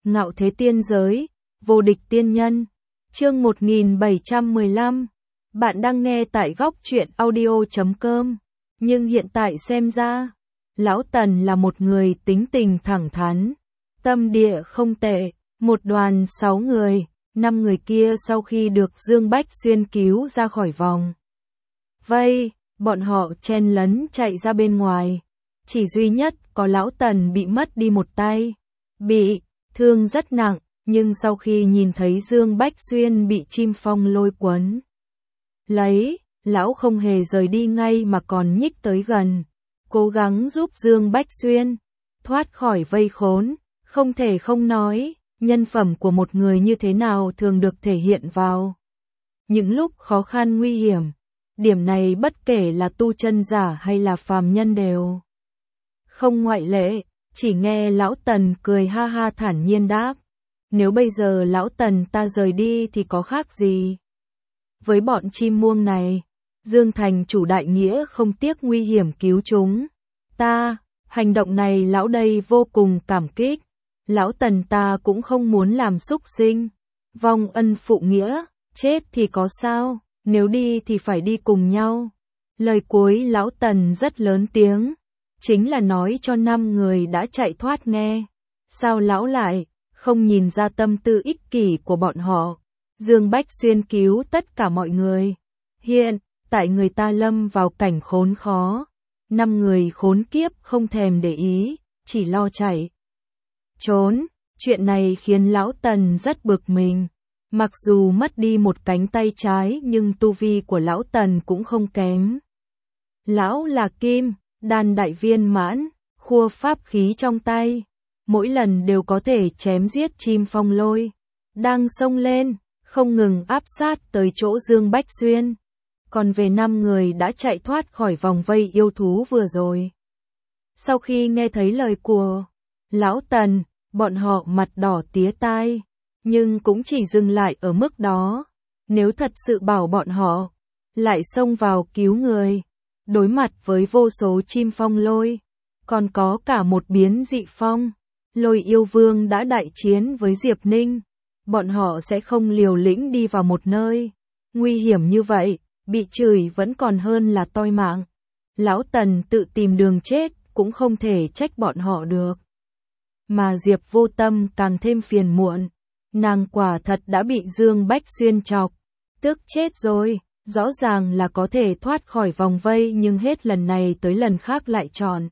Ngạo thế tiên giới, vô địch tiên nhân. Chương 1715. Bạn đang nghe tại góc truyện audio.com. Nhưng hiện tại xem ra, Lão Tần là một người tính tình thẳng thắn, tâm địa không tệ. Một đoàn 6 người, 5 người kia sau khi được Dương Bách Xuyên cứu ra khỏi vòng vây, bọn họ chen lấn chạy ra bên ngoài. Chỉ duy nhất có Lão Tần bị mất đi một tay, bị thương rất nặng, nhưng sau khi nhìn thấy Dương Bách Xuyên bị chim phong lôi quấn lấy, lão không hề rời đi ngay mà còn nhích tới gần, cố gắng giúp Dương Bách Xuyên thoát khỏi vây khốn. Không thể không nói, nhân phẩm của một người như thế nào thường được thể hiện vào những lúc khó khăn nguy hiểm. Điểm này bất kể là tu chân giả hay là phàm nhân đều không ngoại lệ. Chỉ nghe Lão Tần cười ha ha thản nhiên đáp, nếu bây giờ Lão Tần ta rời đi thì có khác gì với bọn chim muông này. Dương thành chủ đại nghĩa không tiếc nguy hiểm cứu chúng ta, hành động này lão đây vô cùng cảm kích. Lão Tần ta cũng không muốn làm súc sinh vong ân phụ nghĩa, chết thì có sao, nếu đi thì phải đi cùng nhau. Lời cuối Lão Tần rất lớn tiếng, chính là nói cho 5 người đã chạy thoát nghe. Sao lão lại không nhìn ra tâm tư ích kỷ của bọn họ? Dương Bách Xuyên cứu tất cả mọi người. Hiện tại người ta lâm vào cảnh khốn khó, 5 người khốn kiếp không thèm để ý, chỉ lo chạy trốn. Chuyện này khiến Lão Tần rất bực mình. Mặc dù mất đi một cánh tay trái nhưng tu vi của Lão Tần cũng không kém. Lão là kim đan đại viên mãn, khua pháp khí trong tay, mỗi lần đều có thể chém giết chim phong lôi đang xông lên, không ngừng áp sát tới chỗ Dương Bách Xuyên. Còn về 5 người đã chạy thoát khỏi vòng vây yêu thú vừa rồi, sau khi nghe thấy lời của Lão Tần, bọn họ mặt đỏ tía tai, nhưng cũng chỉ dừng lại ở mức đó. Nếu thật sự bảo bọn họ lại xông vào cứu người, đối mặt với vô số chim phong lôi, còn có cả một biến dị phong lôi yêu vương đã đại chiến với Diệp Ninh, bọn họ sẽ không liều lĩnh đi vào một nơi nguy hiểm như vậy. Bị chửi vẫn còn hơn là toi mạng. Lão Tần tự tìm đường chết cũng không thể trách bọn họ được. Mà Diệp Vô Tâm càng thêm phiền muộn, nàng quả thật đã bị Dương Bách Xuyên chọc tức chết rồi. Rõ ràng là có thể thoát khỏi vòng vây nhưng hết lần này tới lần khác lại chọn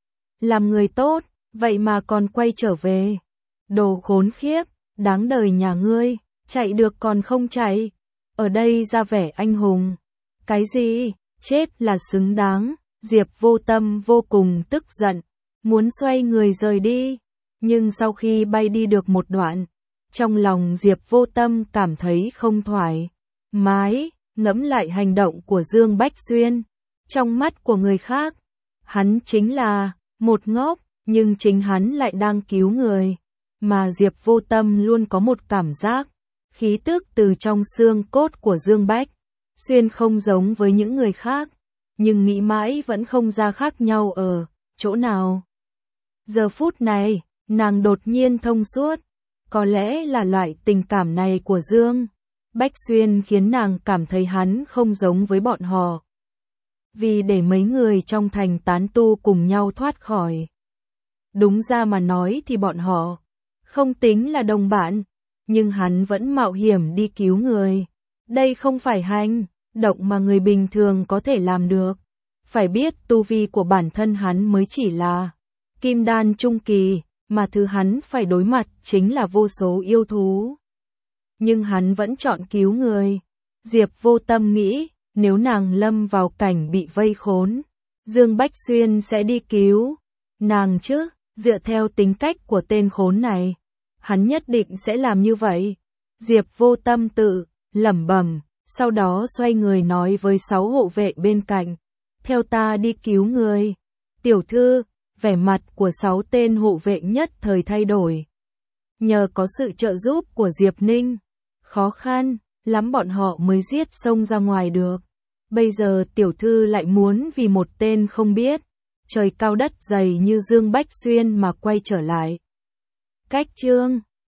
làm người tốt, vậy mà còn quay trở về. Đồ khốn khiếp, đáng đời nhà ngươi, chạy được còn không chạy, ở đây ra vẻ anh hùng. Cái gì, chết là xứng đáng. Diệp Vô Tâm vô cùng tức giận, muốn xoay người rời đi, nhưng sau khi bay đi được một đoạn, trong lòng Diệp Vô Tâm cảm thấy không thoải mái. Ngẫm lại hành động của Dương Bách Xuyên, trong mắt của người khác, hắn chính là một ngốc, nhưng chính hắn lại đang cứu người. Mà Diệp Vô Tâm luôn có một cảm giác, khí tức từ trong xương cốt của Dương Bách Xuyên không giống với những người khác, nhưng nghĩ mãi vẫn không ra khác nhau ở chỗ nào. Giờ phút này, nàng đột nhiên thông suốt, có lẽ là loại tình cảm này của Dương Bách Xuyên khiến nàng cảm thấy hắn không giống với bọn họ. Vì để mấy người trong thành tán tu cùng nhau thoát khỏi. Đúng ra mà nói thì bọn họ không tính là đồng bạn, nhưng hắn vẫn mạo hiểm đi cứu người. Đây không phải hành động mà người bình thường có thể làm được. Phải biết tu vi của bản thân hắn mới chỉ là kim đan trung kỳ, mà thứ hắn phải đối mặt chính là vô số yêu thú. Nhưng hắn vẫn chọn cứu người. Diệp Vô Tâm nghĩ, nếu nàng lâm vào cảnh bị vây khốn, Dương Bách Xuyên sẽ đi cứu nàng chứ. Dựa theo tính cách của tên khốn này, hắn nhất định sẽ làm như vậy. Diệp Vô Tâm tự lẩm bẩm, sau đó xoay người nói với 6 hộ vệ bên cạnh, theo ta đi cứu người. Tiểu thư, vẻ mặt của 6 tên hộ vệ nhất thời thay đổi. Nhờ có sự trợ giúp của Diệp Ninh, khó khăn lắm bọn họ mới giết xông ra ngoài được. Bây giờ tiểu thư lại muốn vì một tên không biết trời cao đất dày như Dương Bách Xuyên mà quay trở lại. Cách chương